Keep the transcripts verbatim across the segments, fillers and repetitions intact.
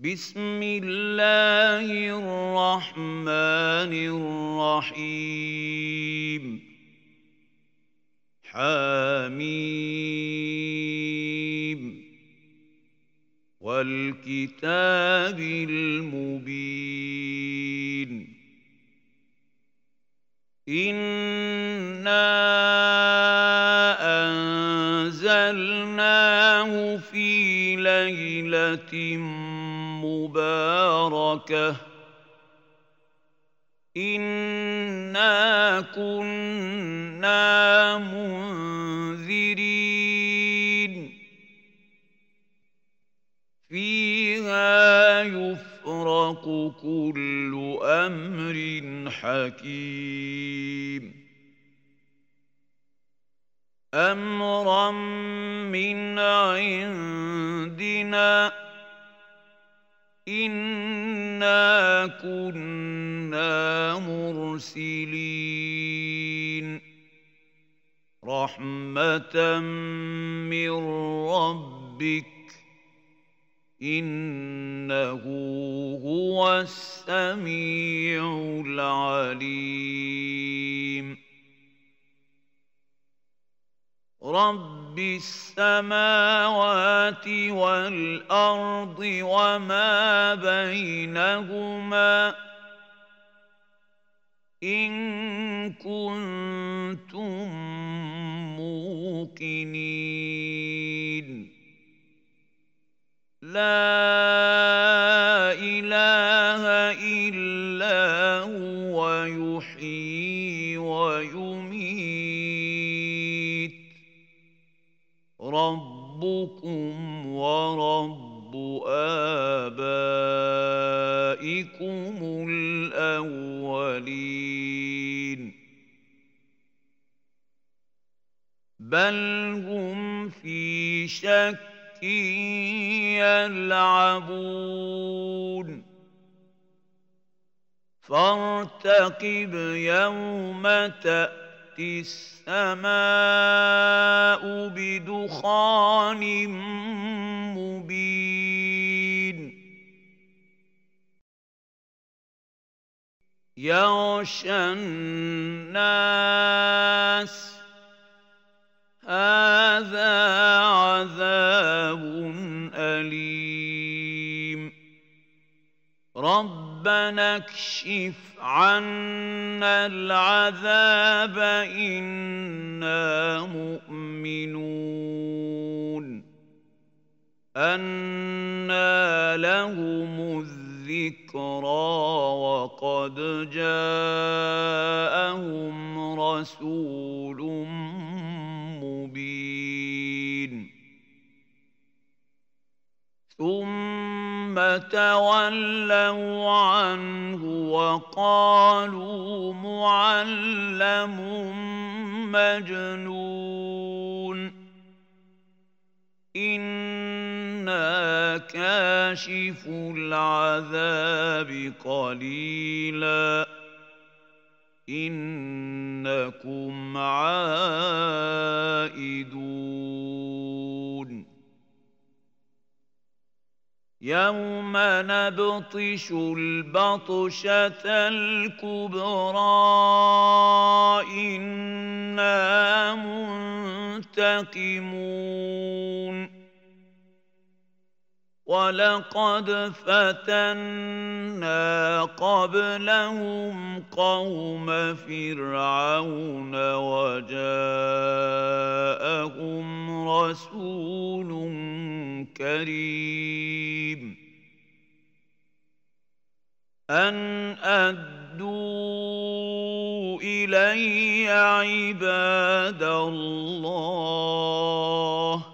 بسم الله الرحمن الرحيم حميم والكتاب المبين إنا أنزلناه في ليلة مباركة إنا كنا منذرين فيها يفرق كل أمر حكيم أمرا من عندنا إنا كنا مرسلين رحمة من ربك إنه هو السميع العليم رب السماوات والأرض وما بينهما إن كنتم موقنين لا إله إلا هو يحيي ويميت ربكم ورب آبائكم الأولين بل هم في شك يلعبون فارتقب يوم تأتي السماء بدخان مبين يغشى الناس هذا عذاب أليم ربنا اكشف عنا العذاب إنا مؤمنون أنى لهم الذكرى وقد جاءهم رسول مبين ثم تولوا عنه وقالوا معلم مجنون إنا كاشف العذاب قليلا إنكم عائدون يوم نبطش البطشة الكبرى إنا منتقمون ولقد فتنا قبلهم قوم فرعون وجاءهم رسول كريم أن أدوا إلي عباد الله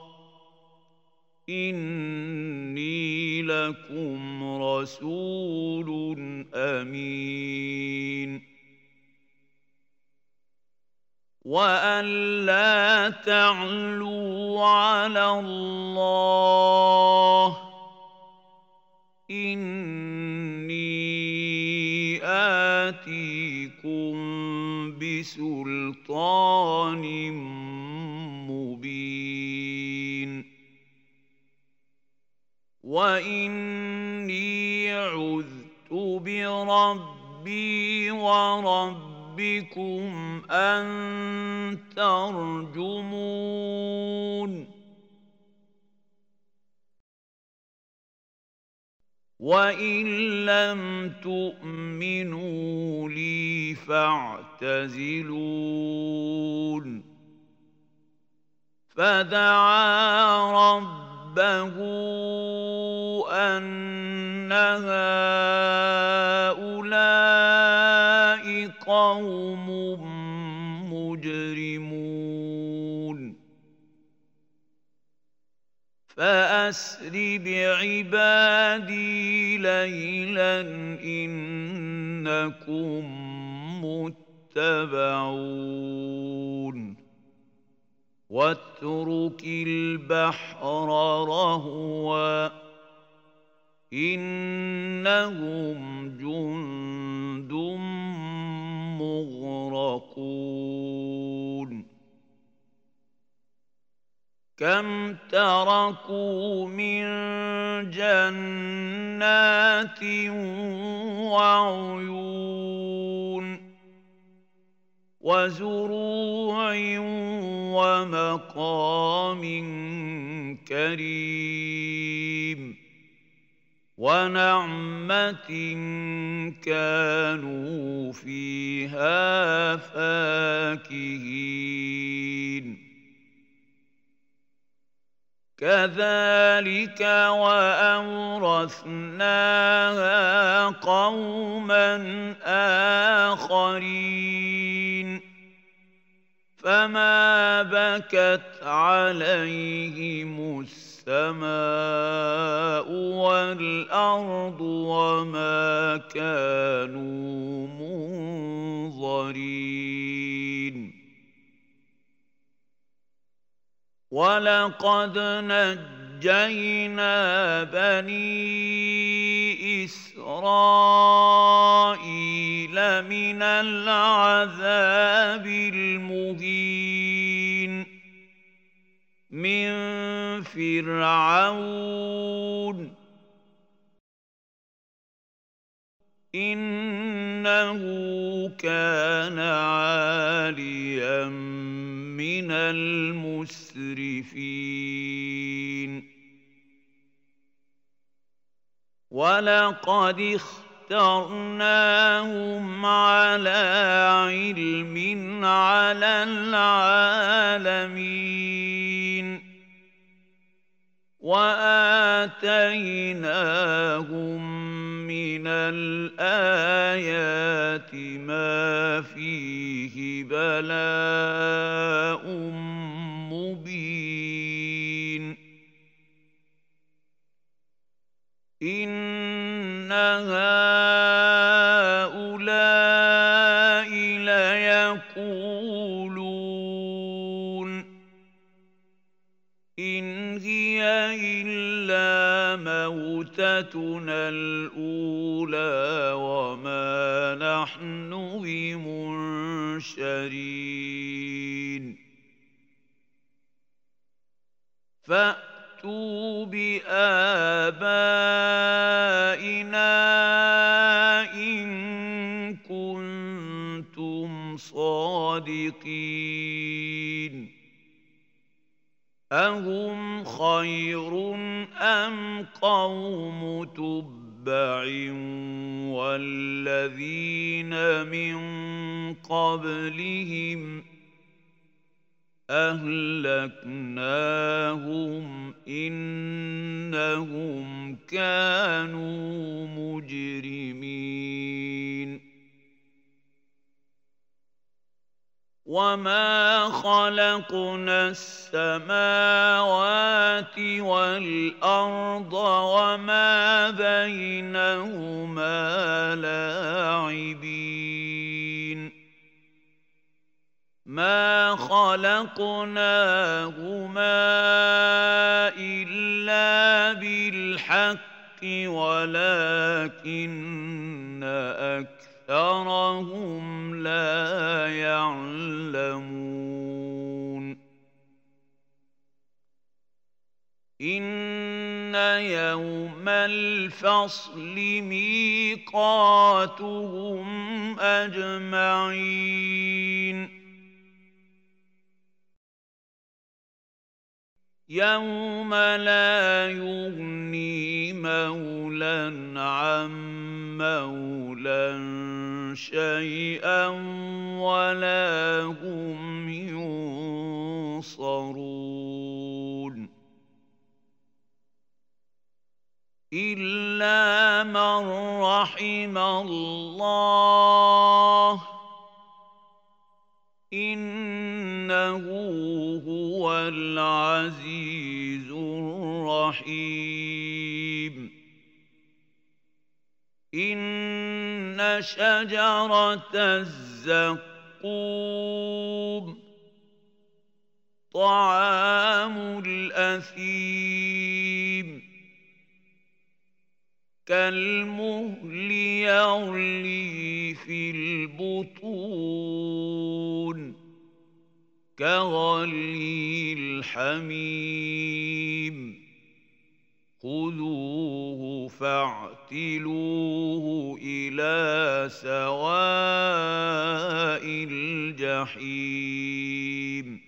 إني لكم رسول أمين وأن لا تعلوا على الله إني آتيكم بسلطان مبين وإني إني عذت بربي وربكم أن ترجمون وإن لم تؤمنوا لي فاعتزلون فدعا ربه أن هؤلاء قوم مجرمون فأسر بعبادي ليلا إنكم متبعون واترك البحر رهوا إنهم جند مغرقون كم تركوا من جنات وعيون وزروع ومقام كريم ونعمة كانوا فيها فاكهين كذلك وأورثناها قوما آخرين فما بكت عليهم السماء والأرض وما كانوا منظرين ولقد نجينا بني إسرائيل من العذاب المهين من فرعون إنه كان عاليا من المسرفين ولقد اخترناهم على علم على العالمين وآتيناهم من الآيات ما فيه بلاء مبين إن هؤلاء ليقولون إن هي إلا موتتنا الأولى وما نحن بمنشرين فأتوا بآبائنا إن كنتم صادقين أهم خير أم قوم تبع والذين من قبلهم أهلكناهم إنهم كانوا مجرمين وما خلقنا السماوات والأرض وما بينهما لاعبين ما خلقناهما إلا بالحق ولكن أكثرهم لا يعلمون إن يوم الفصل ميقاتهم أجمعين يوم لا يغني مولى عن مولى شيئا ولا هم ينصرون إلا من رحم الله إنه هو العزيز الرحيم إن شجرة الزقوم طعام الأثيم كالمهل يغلي في البطون كغلي الحميم خذوه فاعتلوه إلى سواء الجحيم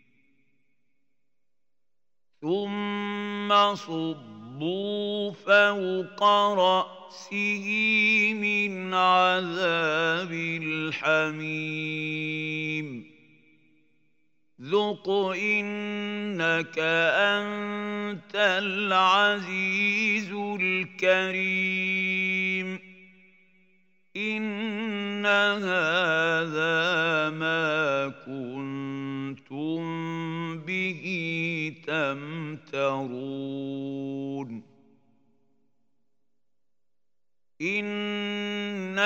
ثم صبوا فوق رأسه من عذاب الحميم ذق إنك أنت العزيز الكريم إن هذا ما كنتم به تمترون إن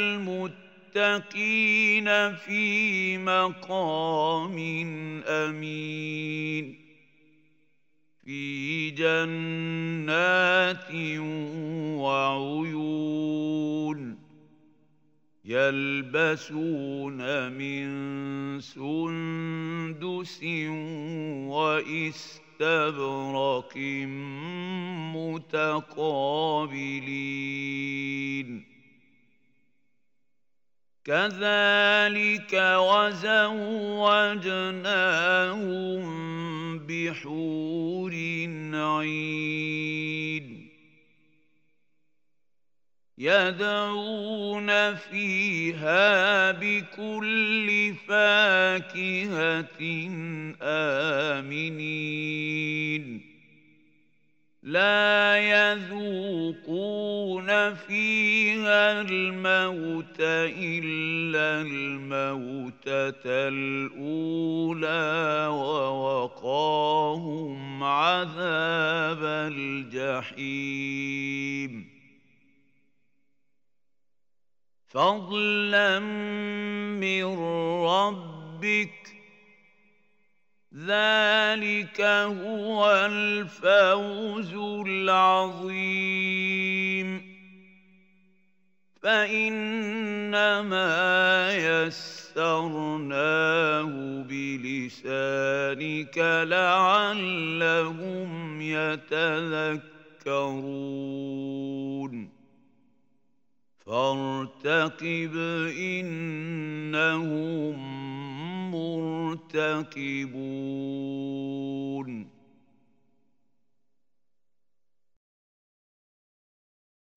المتقين في مقام أمين في جنات وعيون يلبسون من سندس واستبرق متقابلين كذلك وزوجناهم بحور عين يدعون فيها بكل فاكهة آمنين لا يذوقون فيها الموت إلا الموتة الأولى ووقاهم عذاب الجحيم فضلا من ربك ذلك هو الفوز العظيم فإنما يسرناه بلسانك لعلهم يتذكرون فارتقب إنهم مرتقبون